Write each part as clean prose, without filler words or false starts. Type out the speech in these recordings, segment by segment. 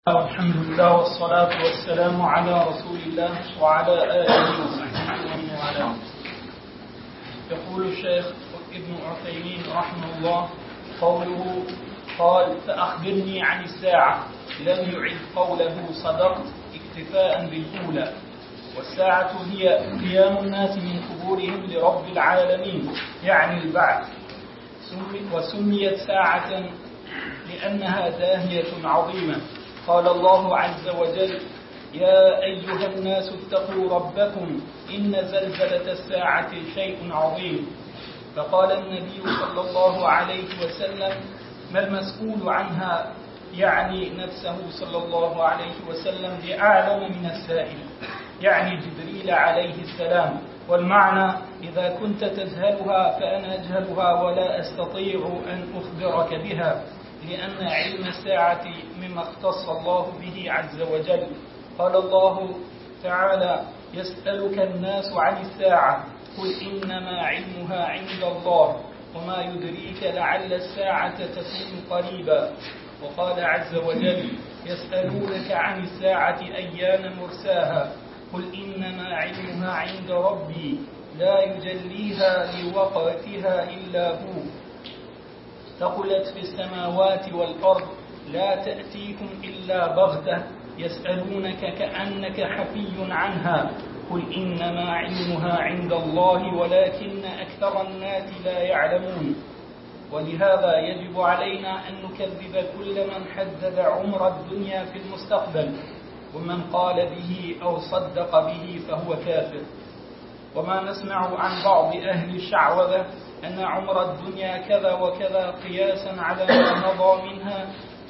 الحمد لله والصلاة والسلام على رسول الله وعلى آله وصحبه ومن والاه. يقول الشيخ ابن عثيمين رحمه الله قوله قال فأخبرني عن الساعة لم يعد قوله صدقت اكتفاء بالأولى، والساعة هي قيام الناس من قبورهم لرب العالمين يعني البعث، وسميت ساعة لأنها داهية عظيمة. قال الله عز وجل يا أيها الناس اتقوا ربكم إن زلزلة الساعة شيء عظيم. فقال النبي صلى الله عليه وسلم ما المسؤول عنها يعني نفسه صلى الله عليه وسلم بأعلم من السائل، يعني جبريل عليه السلام. والمعنى إذا كنت تجهلها فأنا أجهلها ولا أستطيع أن أخبرك بها، لأن علم الساعة مما اختص الله به عز وجل. قال الله تعالى يسألك الناس عن الساعة قل إنما علمها عند الله وما يدريك لعل الساعة تكون قريبا. وقال عز وجل يسألونك عن الساعة أيان مرساها قل إنما علمها عند ربي لا يجليها لوقتها إلا هو ثقلت في السماوات والأرض لا تأتيكم إلا بغتة يسألونك كأنك حفي عنها قل إنما علمها عند الله ولكن أكثر الناس لا يعلمون. ولهذا يجب علينا أن نكذب كل من حدد عمر الدنيا في المستقبل، ومن قال به أو صدق به فهو كافر. وما نسمع عن بعض أهل الشعوذة أن عمر الدنيا كذا وكذا قياسا على ما مضى منها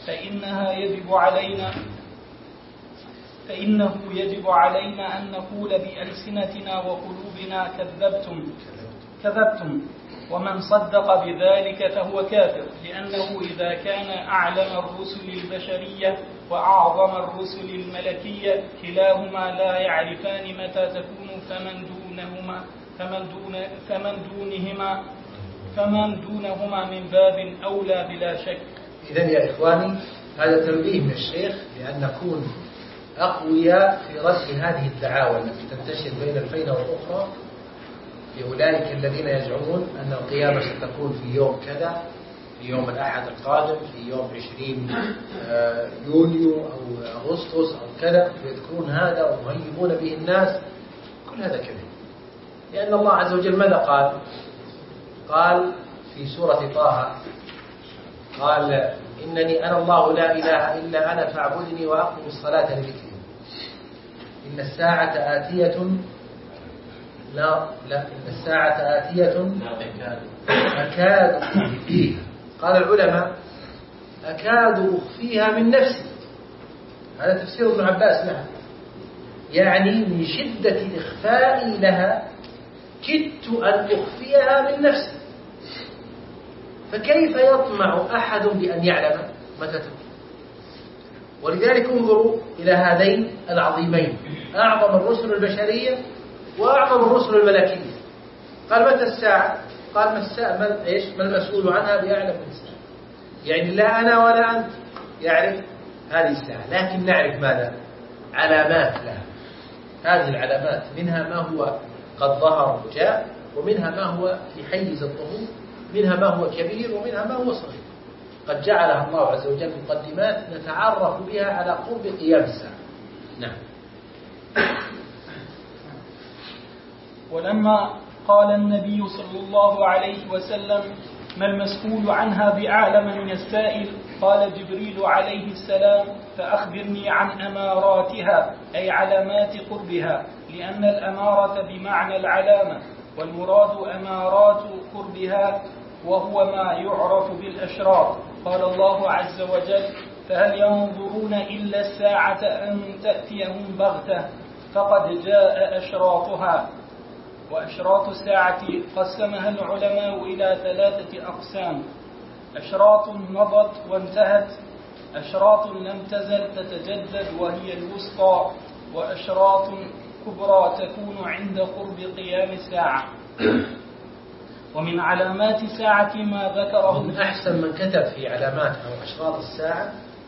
فإنه يجب علينا أن نقول بألسنتنا وقلوبنا كذبتم، ومن صدق بذلك فهو كافر، لأنه إذا كان أعلم الرسل البشرية وأعظم الرسل الملكية كلاهما لا يعرفان متى تكون فمن دونهما من باب أولى بلا شك. إذن يا إخواني هذا تنبيه من الشيخ لأن نكون أقوياء في رد هذه الدعاوى التي تنتشر بين الفينة والأخرى لأولئك الذين يزعمون أن القيامة ستكون في يوم كذا، في يوم الأحد القادم، في يوم 20 يونيو أو أغسطس أو كذا، ويذكرون هذا ويهيبون به الناس. كل هذا كذب، لأن الله عز وجل ماذا قال في سورة طه؟ قال إنني أنا الله لا إله إلا أنا فاعبدني وأقم الصلاة لذكري. إن الساعة آتية إن الساعة آتية أكاد أخفيها. قال العلماء أكاد أخفيها من نفسي. هذا تفسير ابن عباس لها، يعني من شدة إخفائي لها كدت أن أخفيها من نفسي. فكيف يطمع أحد بأن يعلم متى تكون؟ ولذلك انظروا إلى هذين العظيمين، أعظم الرسل البشرية وأعظم الرسل الملكية. قال متى الساعة؟ قال ما المسؤول عنها بأعلم من الساعة. يعني لا أنا ولا أنت يعرف هذه الساعة، لكن نعرف ماذا؟ علامات لها. هذه العلامات منها ما هو قد ظهر وجاء، ومنها ما هو في حيز الظهور، منها ما هو كبير ومنها ما هو صغير. قد جعلها الله عز وجل مقدمات نتعرف بها على قرب قيام الساعة. نعم. ولما قال النبي صلى الله عليه وسلم ما المسؤول عنها بأعلم من السائل، قال جبريل عليه السلام فأخبرني عن أماراتها أي علامات قربها، لأن الأمارة بمعنى العلامة، والمراد أمارات قربها وهو ما يعرف بالأشراط. قال الله عز وجل فهل ينظرون إلا الساعة أن تأتيهم بغتة فقد جاء أشراطها. وأشراط الساعة قسمها العلماء إلى 3 أقسام: أشراط مضت وانتهت، أشراط لم تزل تتجدد وهي الوسطى، وأشراط كبرى تكون عند قرب قيام الساعة. ومن علامات الساعة ما ذكره من أحسن من كتب في علامات أو أشراط الساعة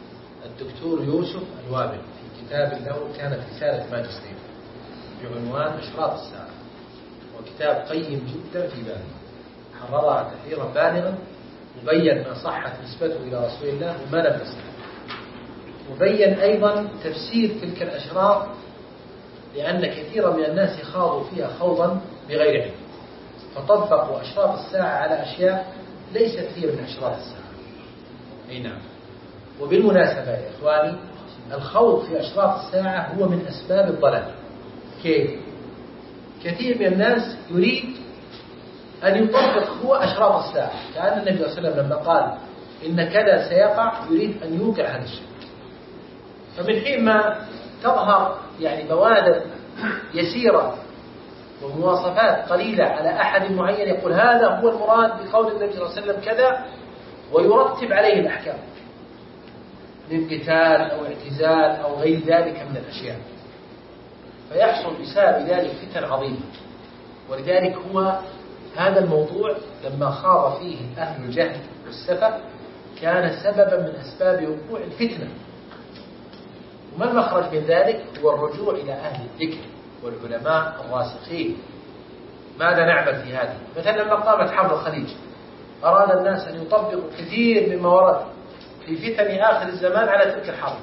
الدكتور يوسف الوابل في كتاب له كانت رسالة ماجستير بعنوان أشراط الساعة، وكتاب قيم جدا في باله، حررها تحريرا بالغا، وبين ما صحت نسبته إلى رسول الله وما لم يصح، وبين أيضا تفسير تلك الأشراط، لأن كثيرا من الناس خاضوا فيها خوضا بغير علم، فطبقوا أشراط الساعة على أشياء ليست هي من أشراط الساعة. أي نعم. وبالمناسبة يا إخواني، الخوض في أشراط الساعة هو من أسباب الضلال. كيف؟ كثير من الناس يريد أن يطبق هو أشراط الساعة، كأن النبي صلى الله عليه وسلم لما قال إن كذا سيقع يريد أن يوقع هذا الشيء. فمن حين ما تظهر يعني بوادر يسيرة ومواصفات قليلة على أحد معين يقول هذا هو المراد بقول النبي صلى الله عليه وسلم كذا، ويرتب عليه الأحكام من قتال أو اعتزال أو غير ذلك من الأشياء، فيحصل بسبب ذلك فتن عظيمة. ولذلك هو هذا الموضوع لما خاض فيه أهل الجهل والسفة كان سببا من أسباب وقوع الفتنة. وما المخرج من ذلك؟ هو الرجوع إلى أهل الذكر والعلماء الراسخين. ماذا نعمل في هذه؟ مثلا لما قامت حرب الخليج أراد الناس أن يطبقوا كثير مما ورد في فتن آخر الزمان على تلك الحرب،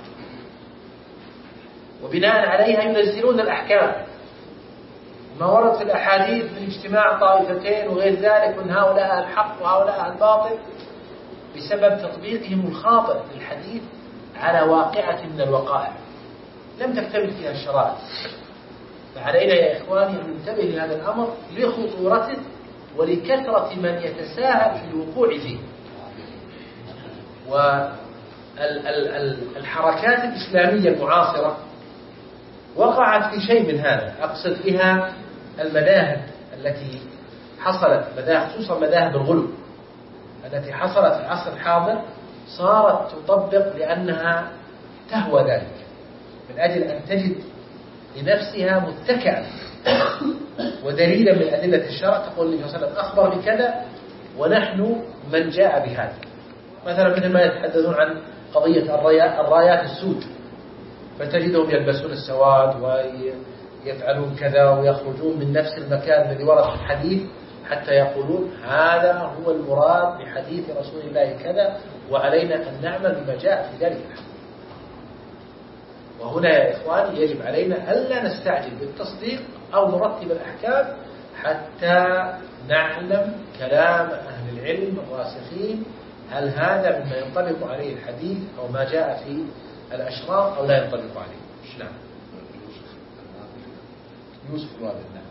وبناء عليها ينزلون الأحكام، ما ورد في الأحاديث من اجتماع طائفتين وغير ذلك، من هؤلاء الحق وهؤلاء الباطل، بسبب تطبيقهم الخاطئ للحديث على واقعة من الوقائع لم تكتمل فيها الشرائع. فعلينا يا إخواني أن ننتبه لهذا الأمر لخطورته ولكثرة من يتساهل في الوقوع فيه. والحركات الإسلامية المعاصرة وقعت في شيء من هذا، أقصد بها المذاهب التي حصلت، خصوصا مذاهب الغلو التي حصلت في العصر الحاضر، صارت تطبق لأنها تهوى ذلك، من أجل أن تجد لنفسها متكئا ودليلا من أدلة الشرع. تقول النبي صلى الله عليه وسلم أخبر بكذا ونحن من جاء بهذا. مثلا مثل ما يتحدثون عن قضية الرايات السود، فتجدهم يلبسون السواد ويفعلون كذا ويخرجون من نفس المكان الذي ورد في الحديث حتى يقولون هذا هو المراد بحديث رسول الله كذا، وعلينا أن نعمل بما جاء في ذلك الحديث. وهنا يا إخواني يجب علينا ألا نستعجل بالتصديق أو نرتب الأحكام حتى نعلم كلام أهل العلم الراسخين، هل هذا مما ينطبق عليه الحديث أو ما جاء في الأشراط أو لا ينطبق عليه. نعم. يوسف الوابل. نعم.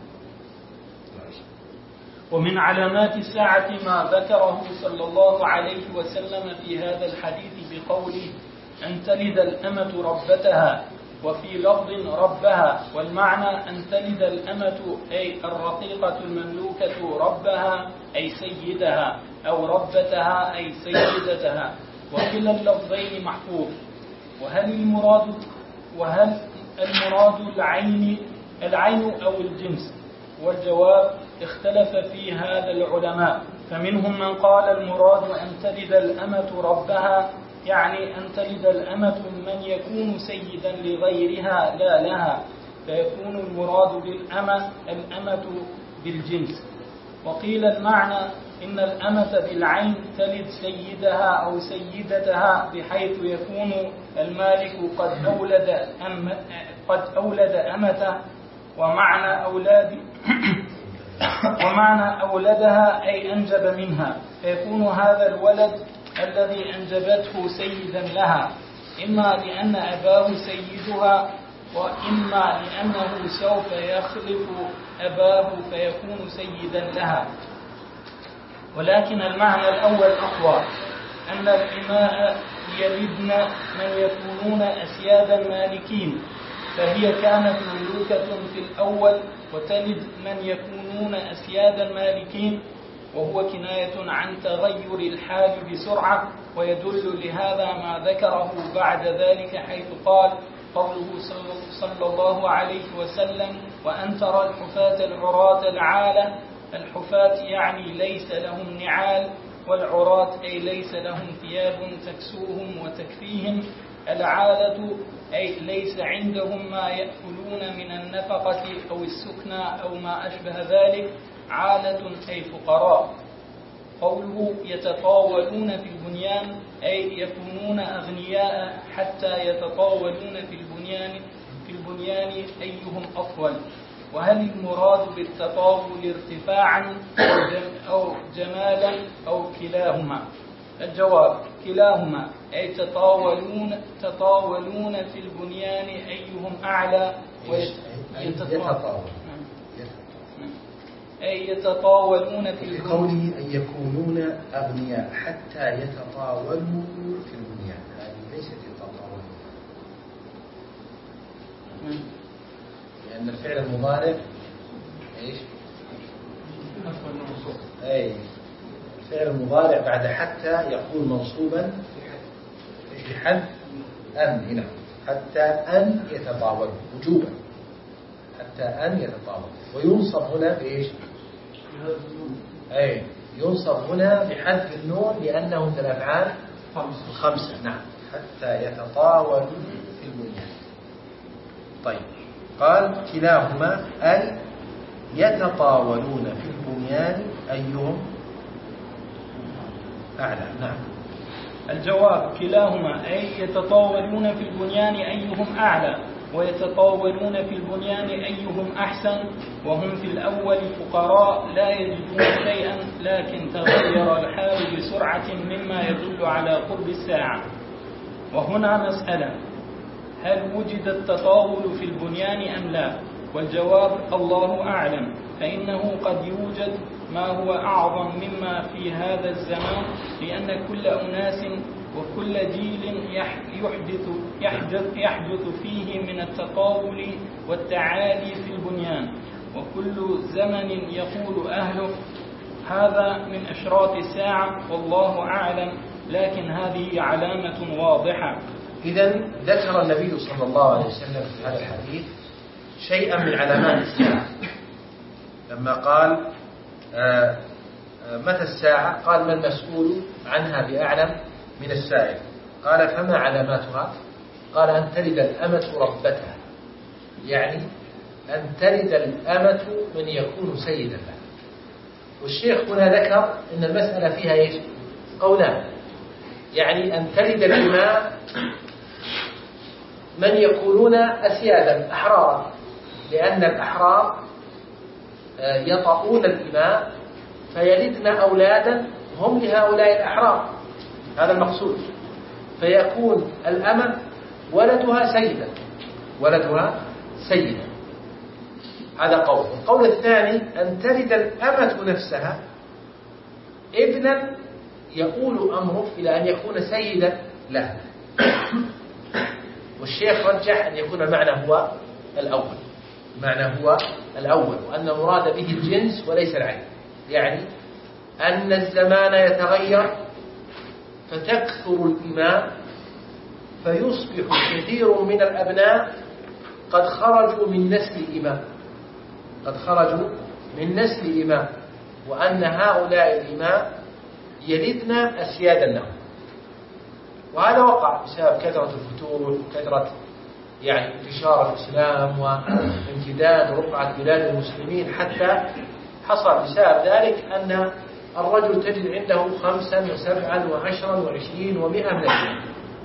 ومن علامات الساعة ما ذكره صلى الله عليه وسلم في هذا الحديث بقوله أن تلد الأمة ربتها، وفي لفظ ربها، والمعنى أن تلد الأمة أي الرقيقة المملوكة ربها أي سيدها، أو ربتها أي سيدتها، وكلا اللفظين محفوظ. وهل المراد العين أو الجنس؟ والجواب اختلف في هذا العلماء، فمنهم من قال المراد أن تلد الأمة ربها، يعني أن تلد الأمة من يكون سيدا لغيرها لا لها، فيكون المراد الأمة بالجنس. وقيل المعنى إن الأمة بالعين تلد سيدها أو سيدتها، بحيث يكون المالك قد أولد أمته، ومعنى أولدها أي أنجب منها، فيكون هذا الولد الذي أنجبته سيدا لها، إما لأن أباه سيدها، وإما لأنه سوف يخلف أباه فيكون سيدا لها. ولكن المعنى الأول أقوى، أن الإماء يلدن من يكونون أسيادا مالكين، فهي كانت مملوكة في الأول، وتلد من يكونون أسيادا مالكين، وهو كناية عن تغير الحال بسرعة. ويدل لهذا ما ذكره بعد ذلك حيث قال قوله صلى الله عليه وسلم وأن ترى الحفاة العراة العالة. الحفاة يعني ليس لهم نعال، والعراة أي ليس لهم ثياب تكسوهم وتكفيهم، العالة أي ليس عندهم ما يأكلون من النفقة أو السكنى أو ما أشبه ذلك، عالة أي فقراء. قوله يتطاولون في البنيان أي يكونون أغنياء حتى يتطاولون في البنيان أيهم أطول. وهل المراد بالتطاول ارتفاعا أو جمالا أو كلاهما؟ الجواب كلاهما، أي تطاولون في البنيان أيهم أعلى يتطاولون في قوله أن يكونون أغنياء حتى يتطاولوا في البنيان، هذه ليست يتطاولون، لأن الفعل المضارع إيش؟ أي الفعل المضارع بعد حتى يكون منصوبا بحذف أن، هنا حتى أن يتطاولوا وجوبا، حتى أن يتطاولوا، وينصب هنا بإيش؟ أي ينصب هنا بحذف النون لأنه من الأفعال الخمسة. نعم، حتى يتطاولوا في البنيان. طيب، قال كلاهما أي يتطاولون في البنيان أيهم أعلى. نعم. الجواب كلاهما أي يتطاولون في البنيان أيهم أعلى، ويتطاولون في البنيان أيهم أحسن، وهم في الأول فقراء لا يجدون شيئا، لكن تغير الحال بسرعة مما يدل على قرب الساعة. وهنا مسألة: هل وجد التطاول في البنيان أم لا؟ والجواب الله أعلم، فإنه قد يوجد ما هو أعظم مما في هذا الزمان، لأن كل أناس وكل جيل يحدث فيه من التطاول والتعالي في البنيان، وكل زمن يقول أهله هذا من أشراط الساعة والله أعلم، لكن هذه علامة واضحة. إذن ذكر النبي صلى الله عليه وسلم في هذا الحديث شيئا من علامات الساعة، لما قال متى الساعة؟ قال: ما المسؤول عنها بأعلم من السائل. قال: فما علاماتها؟ قال: أن تلد الأمة ربتها، يعني أن تلد الأمة من يكون سيدا لها. والشيخ هنا ذكر أن المسألة فيها إيش؟ قولان، يعني أن تلد الإماء من يكونون أسيادا أحرارا، لأن الأحرار يطؤون الإماء فيلدن أولادا هم لهؤلاء الأحرار، هذا المقصود، فيكون الأمة ولدها سيدا. هذا قول. القول الثاني أن تلد الأمة نفسها ابنا يقول أمره إلى أن يكون سيدا له. والشيخ رجح أن يكون المعنى هو الأول، وأن المراد به الجنس وليس العين، يعني أن الزمان يتغير فتكثر الإماء فيصبح كثير من الأبناء قد خرجوا من نسل إماء، وأن هؤلاء الإماء يلدن أسيادا لهم. وهذا وقع بسبب كثرة الفتور وكثرة يعني انتشار الإسلام وامتداد ورفعة بلاد المسلمين، حتى حصل بسبب ذلك أن الرجل تجد عنده 5 و7 و10 و20 و100 من الإماء.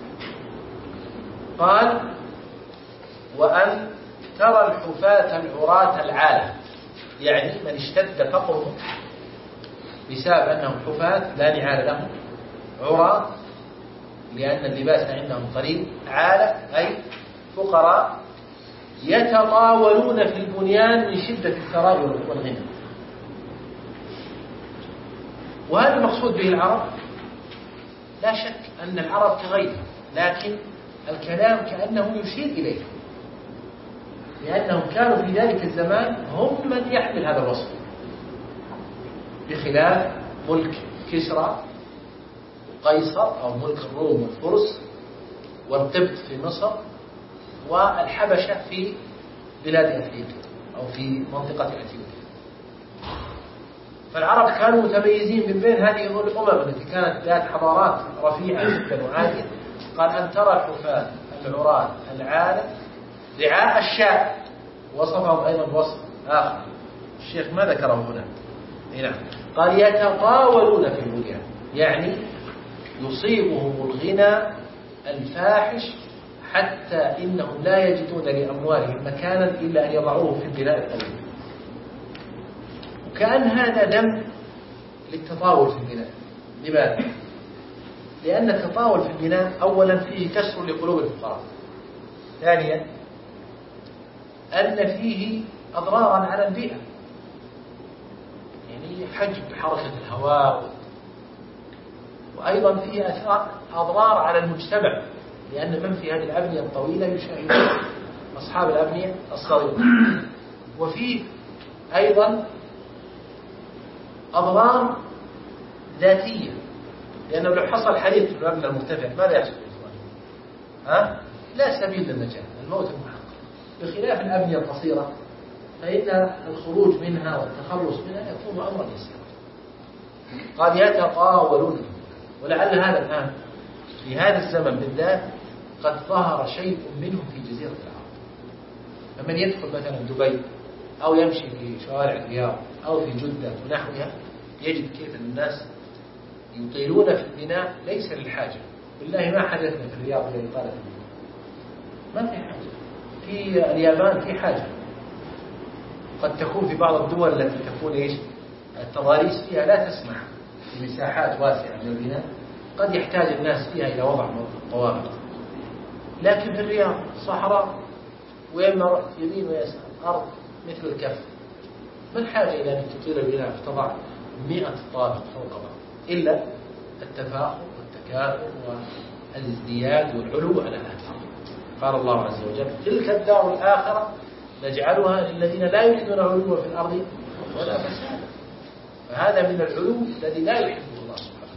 قال: وأن ترى الحفاة العراة العالة، يعني من اشتد فقره بسبب أنهم حفاة لا نعال لهم، عراة لأن اللباس عندهم قليل، عالة أي فقراء، يتطاولون في البنيان من شدة الثراء والغنى. وهذا المقصود به العرب، لا شك أن العرب تغير، لكن الكلام كأنه يشير إليه، لأنهم كانوا في ذلك الزمان هم من يحمل هذا الوصف، بخلاف ملك كسرى وقيصر أو ملك الروم والفرس والقبط في مصر والحبشة في بلاد أفريقيا أو في منطقة أثيوبيا. فالعرب كانوا متميزين من بين هذه الأمم التي كانت ذات حضارات رفيعة جدا وعالية، قال أن ترى الحفاة العراة العالة رعاء الشاة، وصفهم أيضا بوصف آخر الشيخ ما ذكره هنا. نعم. قال يتطاولون في البنيان، يعني يصيبهم الغنى الفاحش حتى إنهم لا يجدون لأموالهم مكانا إلا أن يضعوه في البناء الطويل. وكأن هذا ذم للتطاول في البناء. لماذا؟ لأن التطاول في البناء أولا فيه كسر لقلوب الفقراء، ثانيا أن فيه أضرارا على البيئة، يعني حجب حركة الهواء، وأيضا فيه أضرار على المجتمع، لأن من في هذه الأبنية الطويلة يشاهدون أصحاب الأبنية الصغيرة. وفيه أيضا أضرار ذاتية، لأنه لو حصل حريق في المبنى المرتفع ماذا يحصل؟ لا سبيل للنجاة، الموت المحقق. بخلاف الأبنية القصيرة فإن الخروج منها والتخلص منها يكون أمرا يسيرا. قال يتطاولون، ولعل هذا الآن في هذا الزمن بالذات قد ظهر شيء منه في جزيرة العرب. فمن يدخل مثلا دبي أو يمشي في شوارع الرياض أو في جدة ونحوها يجد كيف الناس يطيلون في البناء ليس للحاجة. بالله ما حدثنا في الرياض إلى إطالة البناء، ما في حاجة. في اليابان في حاجة، قد تكون في بعض الدول التي تكون التضاريس فيها لا تسمح بمساحات واسعة من البناء، قد يحتاج الناس فيها إلى وضع طوابق. لكن في الرياض صحراء ويمنى يمين ويسار أرض مثل الكف، ما الحاجة إلى أن تطيل البناء فتضع 100 طابق فوق بعض، إلا التفاخر والتكاثر والازدياد والعلو على هذا. قال الله عز وجل تلك الدار الآخرة نجعلها للذين لا يريدون العلو في الأرض ولا فسادا. فهذا من العلو الذي لا يحبه الله سبحانه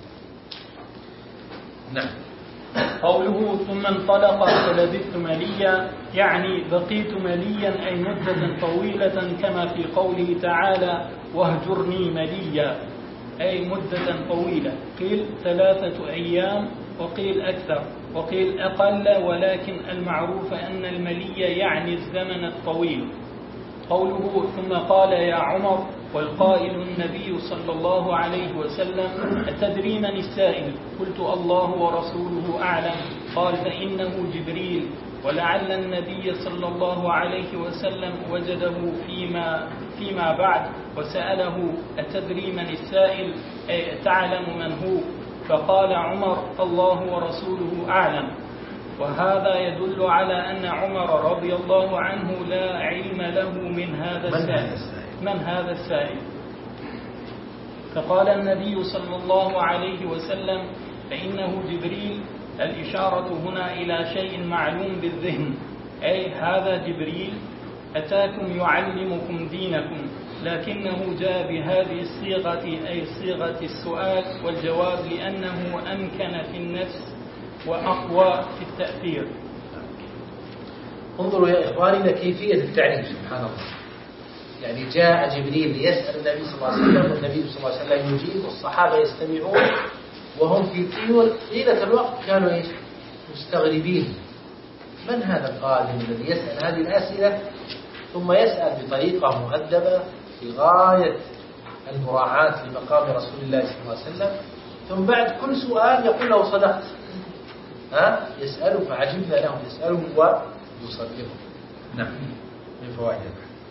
وتعالى. نعم. قوله ثم انطلق فلبثت مليا، يعني بقيت مليا أي مدة طويلة، كما في قوله تعالى واهجرني مليا أي مدة طويلة. قيل 3 أيام وقيل أكثر وقيل أقل، ولكن المعروف أن الملي يعني الزمن الطويل. قوله ثم قال يا عمر، والقائل النبي صلى الله عليه وسلم أتدري من السائل؟ قلت الله ورسوله أعلم. قال فإنه جبريل. ولعل النبي صلى الله عليه وسلم وجده فيما بعد وسأله أتدري من السائل أي تعلم من هو؟ فقال عمر الله ورسوله أعلم. وهذا يدل على أن عمر رضي الله عنه لا علم له من هذا السائل. فقال النبي صلى الله عليه وسلم فإنه جبريل. الإشارة هنا إلى شيء معلوم بالذهن، أي هذا جبريل أتاكم يعلمكم دينكم، لكنه جاء بهذه الصيغة أي صيغة السؤال والجواب لأنه أمكن في النفس وأقوى في التأثير. انظروا يا إخواني إلى كيفية التعليم سبحان الله. يعني جاء جبريل ليسأل النبي صلى الله عليه وسلم، والنبي صلى الله عليه وسلم يجيب، والصحابة يستمعون وهم في طيلة الوقت كانوا مستغربين من هذا القادم الذي يسأل هذه الأسئلة، ثم يسأل بطريقة مؤدبة في غاية المراعاة لمقام رسول الله صلى الله عليه وسلم، ثم بعد كل سؤال يقول له صدقت. يسأله فعجبنا له يسأله ويصدقه. نعم. من فوائد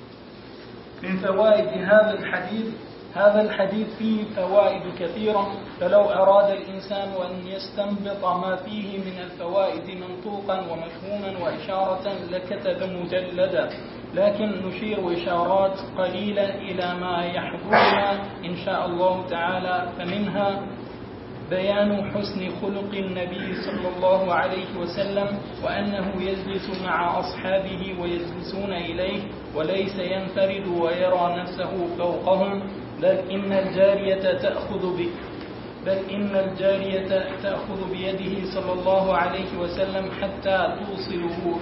هذا الحديث فيه فوائد كثيرة، فلو أراد الإنسان أن يستنبط ما فيه من الفوائد منطوقا ومفهوما وإشارة لكتب مجلدا، لكن نشير إشارات قليلة إلى ما يحضرنا إن شاء الله تعالى. فمنها بيان حسن خلق النبي صلى الله عليه وسلم، وأنه يجلس مع أصحابه ويجلسون إليه وليس ينفرد ويرى نفسه فوقهم، بل إن الجارية تأخذ بيده صلى الله عليه وسلم حتى توصله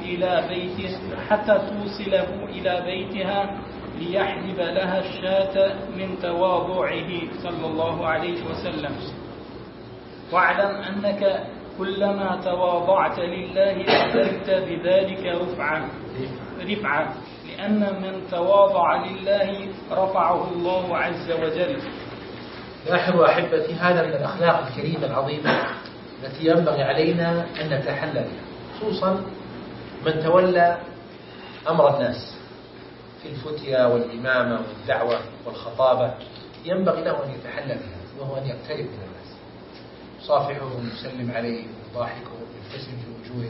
إلى بيتها ليحلب لها الشاة من تواضعه صلى الله عليه وسلم. واعلم كلما تواضعت لله ازددت بذلك رفعة لأن من تواضع لله رفعه الله عز وجل. لاحظوا أحبتي، هذا من الأخلاق الكريمة العظيمة التي ينبغي علينا أن نتحلى بها، خصوصا من تولى أمر الناس في الفتية والإمامة والدعوة والخطابة، ينبغي له أن يتحلى بها، وهو أن يقترب من الناس، يصافحهم، يسلم عليهم، يضاحكهم، يبتسم في وجوههم،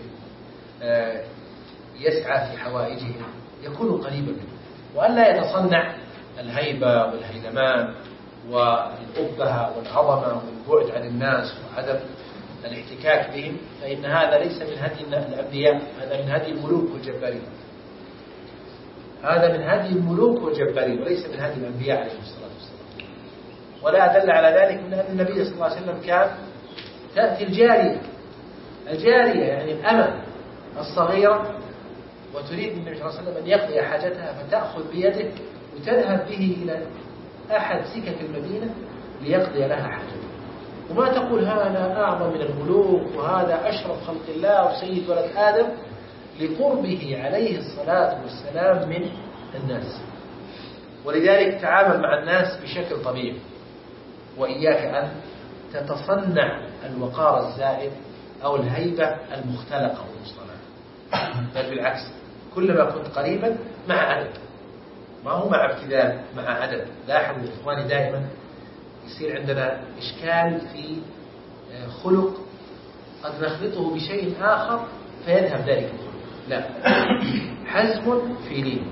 يسعى في حوائجهم، يكون قريبا منهم، وألا يتصنع الهيبة والهيلمان والأبهة والعظمة والبعد عن الناس وعدم الاحتكاك بهم، فإن هذا ليس من هدي الأنبياء، هذا من هدي الملوك والجبارين، هذا من هدي الملوك والجبارين وليس من هدي الأنبياء عليهم الصلاة والسلام. ولا أدل على ذلك من أن النبي صلى الله عليه وسلم كان تأتي الجارية يعني الأمة الصغيرة وتريد النبي صلى الله عليه وسلم أن يقضي حاجتها، فتأخذ بيده وتذهب به إلى أحد سكك المدينة ليقضي لها حاجتها، وما تقول هذا أعظم من الملوك وهذا أشرف خلق الله وسيد ولد آدم، لقربه عليه الصلاة والسلام من الناس. ولذلك تعامل مع الناس بشكل طبيعي، وإياك أن تتصنع الوقار الزائد أو الهيبة المختلقة والمصطنعة، بل بالعكس، كلما كنت قريبا مع عدد، ما هو مع ابتذال، مع عدد. لاحظوا إخواني، دائما يصير عندنا إشكال في خلق قد نخلطه بشيء آخر فيذهب ذلك الخلق. لا، حزم في لين،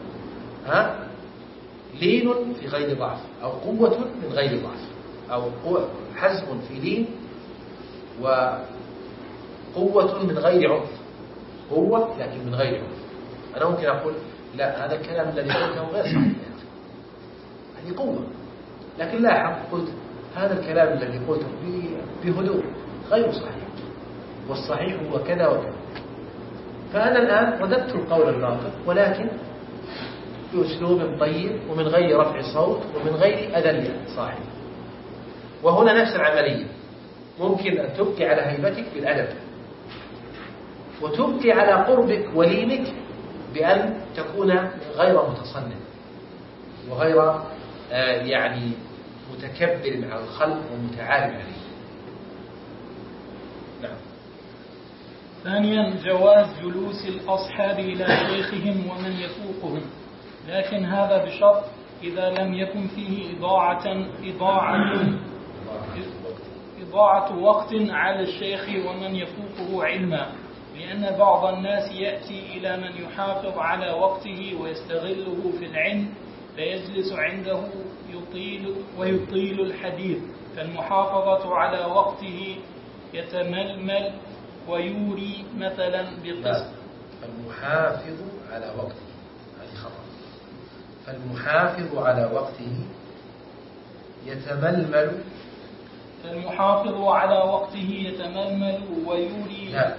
لين في غير ضعف، أو قوة من غير ضعف، أو حزم في لين وقوة من غير عنف، قوة لكن من غير عنف. أنا ممكن أقول لا، هذا الكلام الذي قلته غير صحيح، هذه قوة، لكن لاحظ قلت هذا الكلام الذي قلته بهدوء غير صحيح، والصحيح هو كذا وكذا. فأنا الآن رددت القول الباطل، ولكن بأسلوب طيب ومن غير رفع صوت ومن غير أذى صاحب. وهنا نفس العملية، ممكن أن تبقي على هيبتك بالأدب، وتبقي على قربك ولينك بأن تكون غير متصنع وغير يعني متكبر على الخلق ومتعالم عليه. نعم. ثانيا، جواز جلوس الأصحاب إلى شيخهم ومن يفوقهم، لكن هذا بشرط إذا لم يكن فيه إضاعة وقت على الشيخ ومن يفوقه علما، لأن بعض الناس يأتي إلى من يحافظ على وقته ويستغله في العلم فيجلس عنده ويطيل الحديث، فالمحافظة على وقته يتململ ويوري مثلا بقسط. المحافظ على وقته، هذه خطأ. فالمحافظ على وقته يتململ، فالمحافظ على وقته يتململ ويوري، لا،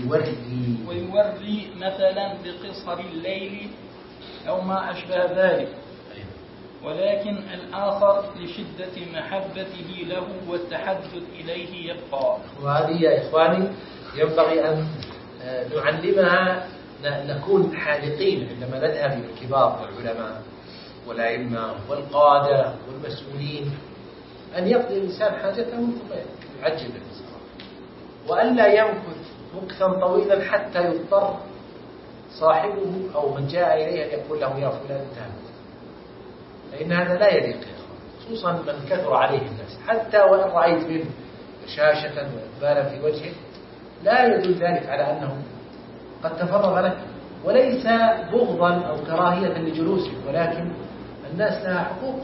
ويوري مثلا بقصر الليل أو ما أشبه ذلك. ولكن الآخر لشدة محبته له والتحدث إليه يبقى. وهذه يا إخواني ينبغي أن نعلمها، نكون حاذقين عندما نذهب إلى الكبار والعلماء والأئمة والقادة والمسؤولين، أن يقضي الإنسان حاجته ثم يعجل بالانصراف، وألا يمكث مكثا طويلا حتى يضطر صاحبه أو من جاء إليه أن يقول له يا فلان انتهى، فإن هذا لا يليق يا أخوان، خصوصا من كثر عليه الناس. حتى وإن رأيت منه بشاشة وإقبالا في وجهه لا يدل ذلك على أنه قد تفرغ لك، وليس بغضا أو كراهية لجلوسك، ولكن الناس لها حقوق،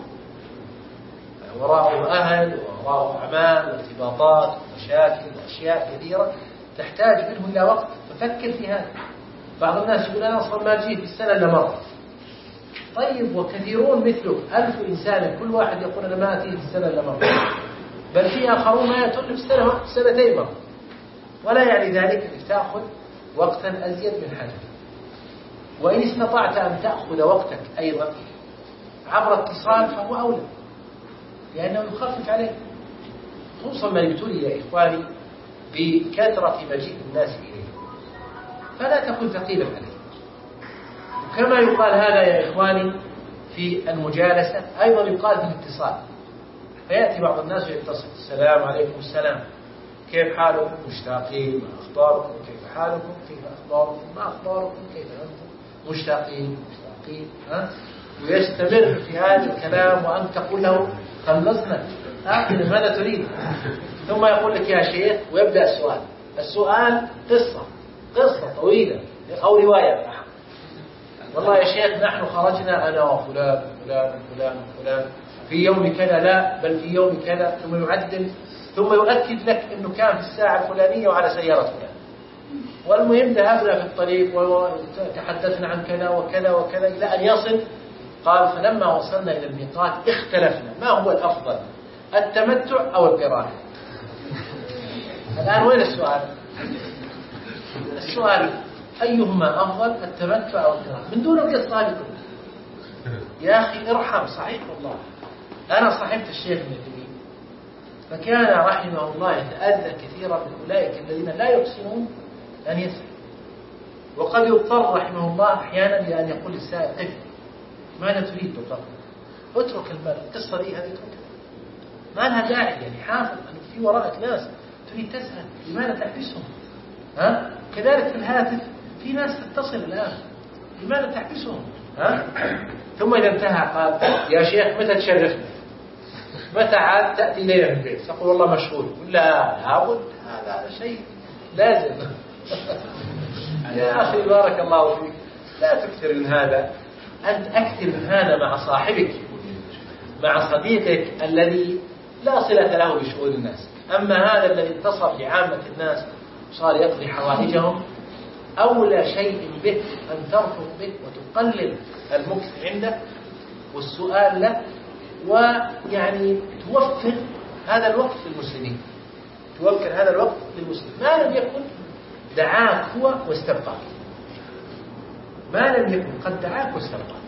وراءه أهل وراءه أعمال وارتباطات ومشاكل وأشياء كثيرة تحتاج منه إلى وقت، ففكر في هذا. بعض الناس يقول أنا أصلا ما جيت في السنة إلا مرة. طيب، وكثيرون مثله 1000 إنسان كل واحد يقول أنا ما أتيه في السنة إلا مرة، بل في آخرون ما يأتون في السنة سنتين مرة، ولا يعني ذلك أنك تأخذ وقتا أزيد من حاجة. وإن استطعت أن تأخذ وقتك أيضا عبر اتصال فهو أولى، لأنه يخفف عليك، خصوصا من ابتلي يا إخواني بكثرة مجيء الناس إليه، فلا تكن ثقيلا عليه. وكما يقال هذا يا إخواني في المجالسة أيضا يقال في الاتصال. فيأتي بعض الناس ويتصل: السلام عليكم. السلام، كيف حالكم؟ مشتاقين. ما أخباركم؟ كيف حالكم؟ كيف أخباركم؟ ما أخباركم؟ كيف أنتم؟ مشتاقين. ويستمر في هذا الكلام وأنت تقول له: خلصنا، ماذا تريد؟ ثم يقول لك: يا شيخ، ويبدأ السؤال قصة طويلة أو رواية. والله يا شيخ نحن خرجنا أنا وفلان وفلان وفلان وفلان في يوم كذا، لا بل في يوم كذا، ثم يعدل، ثم يؤكد لك أنه كان في الساعة الفلانية وعلى سيارة فلان. والمهم ذهبنا في الطريق وتحدثنا عن كذا وكذا وكذا إلى أن يصل. قال: فلما وصلنا إلى الميقات اختلفنا، ما هو الأفضل، التمتع أو القران؟ الآن وين السؤال؟ السؤال أيهما أفضل، التمتع أو القران؟ من دون القصة لكم يا أخي ارحم. صحيح والله أنا صاحبت الشيخ ابن تيمية، فكان رحمه الله يتأذى كثيرا من أولئك الذين لا يحسنون أن يسأل، وقد يضطر رحمه الله أحيانا لأن يقول للسائل: قف، ماذا تريد بالضبط؟ اترك القصة دي هذه، اتركها، ما لها داعي. يعني حافظ أن في وراءك ناس تريد تسأل، لماذا تحبسهم؟ كذلك في الهاتف في ناس تتصل الآن، لماذا تحبسهم؟ ثم إذا انتهى قال: يا شيخ متى تشرفنا؟ متى عاد تأتي إلينا في البيت؟ تقول: والله مشغول. لا، لابد، هذا شيء لازم. يا أخي بارك الله فيك، لا تكثر من هذا. أنت أكثر من هذا مع صاحبك، مع صديقك الذي لا صلة له بشؤون الناس. أما هذا الذي اتصل بعامة الناس صار يقضي حوائجهم، أولى شيء به أن ترفض به وتقلل المكث عنده والسؤال له، ويعني توفر هذا الوقت للمسلمين، توفر هذا الوقت للمسلمين. ما لم يكن دعاك هو واستبقاك، ما لم يكن قد دعاك واستبقاك.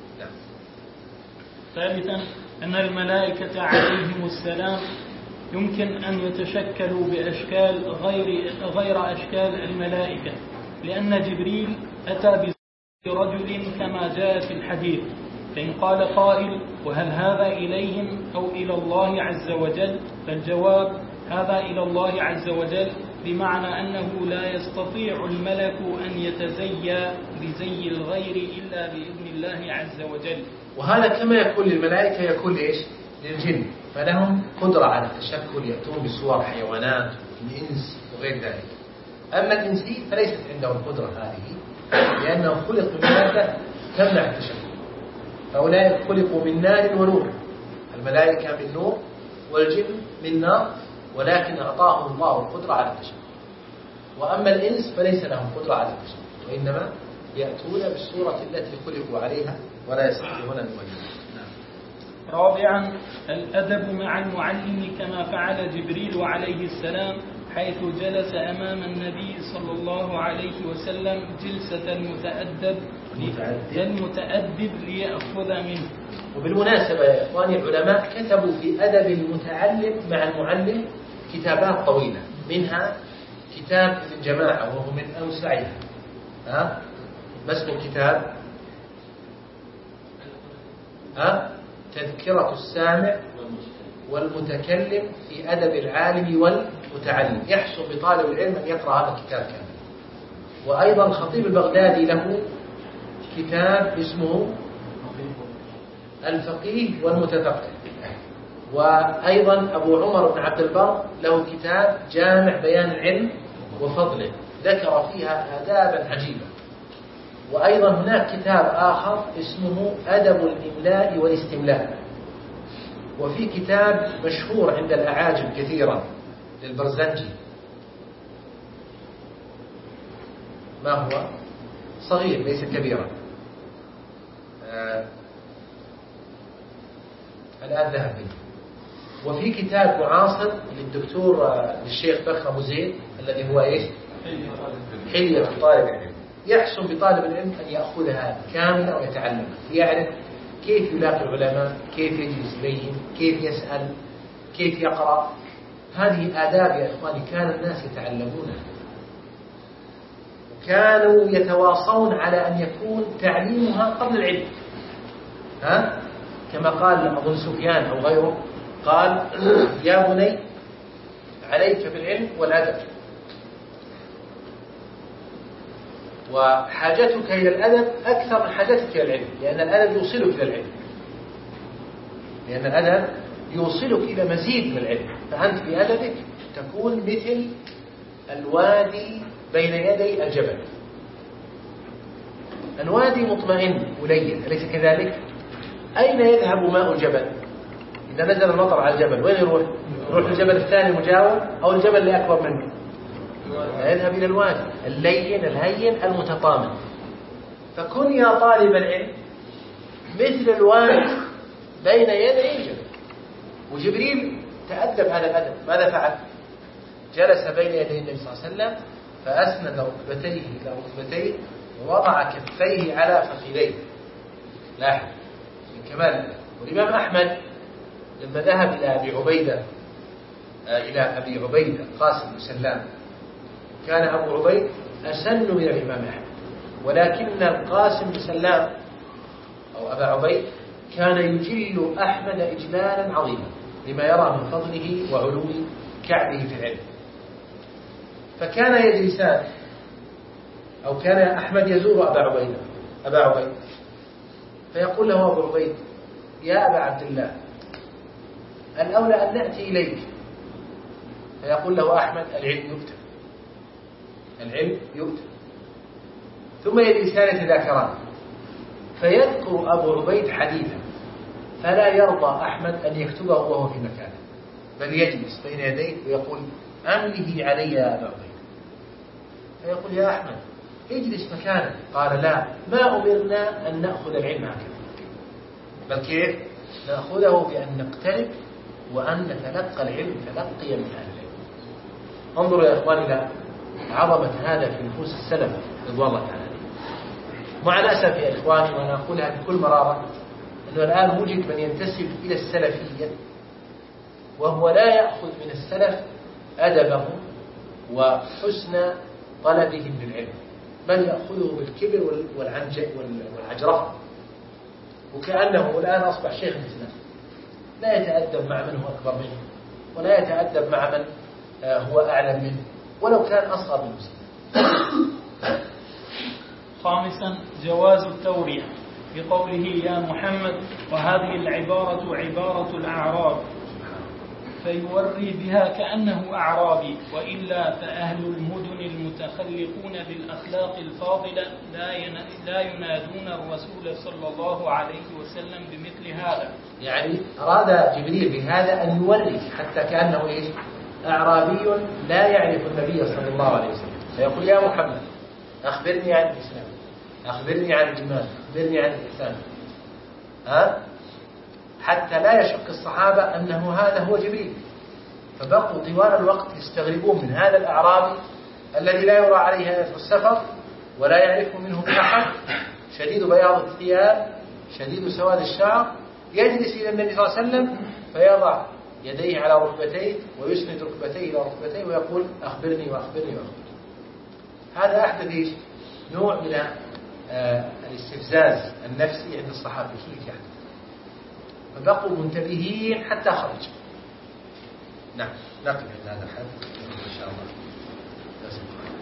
ثالثا أن الملائكة عليهم السلام يمكن أن يتشكلوا بأشكال غير أشكال الملائكة، لأن جبريل أتى برجل كما جاء في الحديث. فإن قال قائل: وهل هذا إليهم أو إلى الله عز وجل؟ فالجواب: هذا إلى الله عز وجل، بمعنى أنه لا يستطيع الملك أن يتزيى بزي الغير إلا بإذن الله عز وجل. وهذا كما يكون للملائكة يكون إيش؟ للجن، فلهم قدرة على التشكل، يأتون بصور حيوانات الإنس وغير ذلك. أما الإنسي فليست عندهم القدرة هذه، لأنهم خلقوا من مادة تمنع التشكل. فأولئك خلقوا من نار ونور، الملائكة من نور والجن من نار، ولكن أعطاهم الله القدرة على التشكل. وأما الإنس فليس لهم قدرة على التشكل، وإنما يأتون بالصورة التي خلقوا عليها ولا يستطيعون أن يغيروا. رابعا الأدب مع المعلم، كما فعل جبريل عليه السلام، حيث جلس أمام النبي صلى الله عليه وسلم جلسة المتأدب ليأخذ منه. وبالمناسبة يا إخواني، العلماء كتبوا في أدب المتعلم مع المعلم كتابات طويلة، منها كتاب ابن جماعة وهو من أوسعها. ما اسم الكتاب؟ تذكرة السامع والمتكلم في أدب العالم والمتعلم. يحسن بطالب العلم أن يقرأ هذا الكتاب كامل. وأيضا الخطيب البغدادي له كتاب اسمه الفقيه والمتفقه. وأيضا أبو عمر بن عبد البر له كتاب جامع بيان العلم وفضله، ذكر فيها آدابا عجيبة. وأيضا هناك كتاب آخر اسمه أدب الإملاء والاستملاء. وفي كتاب مشهور عند الأعاجم كثيرا للبرزنجي، ما هو؟ صغير ليس كبيرا، الآن ذهب منه. وفي كتاب معاصر للشيخ بكر أبو زيد الذي هو إيش؟ حلية طالب العلم. يحسن بطالب العلم أن يأخذها كاملة ويتعلمها، يعرف كيف يلاقي العلماء، كيف يجلس إليهم، كيف يسأل، كيف يقرأ. هذه آداب يا إخواني كان الناس يتعلمونها، كانوا يتواصون على أن يكون تعليمها قبل العلم. كما قال أظن سفيان أو غيره، قال يا بني عليك بالعلم والأدب، وحاجتك إلى الأدب أكثر من حاجتك إلى العلم، لأن الأدب يوصلك إلى العلم، لأن الأدب يوصلك إلى مزيد من العلم. فأنت بأدبك تكون مثل الوادي بين يدي الجبل. الوادي مطمئن ولين، أليس كذلك؟ أين يذهب ماء الجبل؟ إذا نزل المطر على الجبل وين يروح؟ يروح الجبل الثاني المجاور أو الجبل اللي أكبر منه؟ يذهب إلى الوادي اللين الهين المتطامن. فكن يا طالب العلم مثل الوادي بين يدي الجبل. وجبريل تأدب هذا الأدب، ماذا فعل؟ جلس بين يدي النبي صلى الله عليه وسلم فأسند ركبتيه إلى ركبتيه ووضع كفيه على فخذيه. لاحظ من كمال. والإمام أحمد لما ذهب إلى أبي عبيدة قاسم بن سلام، كان أبو عبيد أسن من الإمام أحمد، ولكن القاسم بن سلام أو أبا عبيد كان يجل أحمد إجلالا عظيما لما يرى من فضله وعلو كعبه في العلم. فكان يجلسان، أو كان أحمد يزور أبا عبيد فيقول له أبو عبيد يا أبا عبد الله الأولى أن نأتي إليك. فيقول له أحمد العلم يؤتى. ثم يجلسان يتذاكران، فيذكر أبو عبيد حديثا فلا يرضى أحمد أن يكتبه وهو في مكانه، بل يجلس بين يديه ويقول أمله علي يا أبا عبيد. فيقول يا أحمد اجلس مكانك. قال لا، ما أمرنا أن نأخذ العلم هكذا، بل كيف؟ نأخذه بأن نقترب وأن نتلقى العلم تلقيا من أهل العلم. انظروا يا إخواني إلى عظمة هذا في نفوس السلف رضوان الله تعالى. مع الأسف يا إخواني، وأنا أقولها بكل مرارة، أنه الآن وجد من ينتسب إلى السلفية وهو لا يأخذ من السلف أدبهم وحسن طلبهم للعلم، بل يأخذه بالكبر والعجرفة، وكأنه الآن أصبح شيخ الإسلام، لا يتأدب مع من هو أكبر منه، ولا يتأدب مع من هو أعلم منه ولو كان أصغر منه. خامسا جواز التورية بقوله يا محمد، وهذه العبارة عبارة الأعراب، فيوري بها كأنه أعرابي، وإلا فأهل المدن المتخلقون بالأخلاق الفاضلة لا ينادون الرسول صلى الله عليه وسلم بمثل هذا. يعني أراد جبريل بهذا أن يوري حتى كأنه أعرابي لا يعرف النبي صلى الله عليه وسلم، فيقول يا محمد أخبرني عن الإسلام، أخبرني عن الإيمان، أخبرني عن الإحسان، حتى لا يشك الصحابة أنه هذا هو جبريل. فبقوا طوال الوقت يستغربون من هذا الأعرابي الذي لا يرى عليه أثر السفر ولا يعرف منه أحد، شديد بياض الثياب شديد سواد الشعر، يجلس إلى النبي صلى الله عليه وسلم فيضع يديه على ركبتيه ويسند ركبتيه إلى ركبتيه ويقول أخبرني وأخبرني وأخبرني. هذا أحدث نوع من الاستفزاز النفسي عند الصحابة كيف يعني. فبقوا منتبهين حتى خرج. نعم، نقف عند هذا الحد إن شاء الله.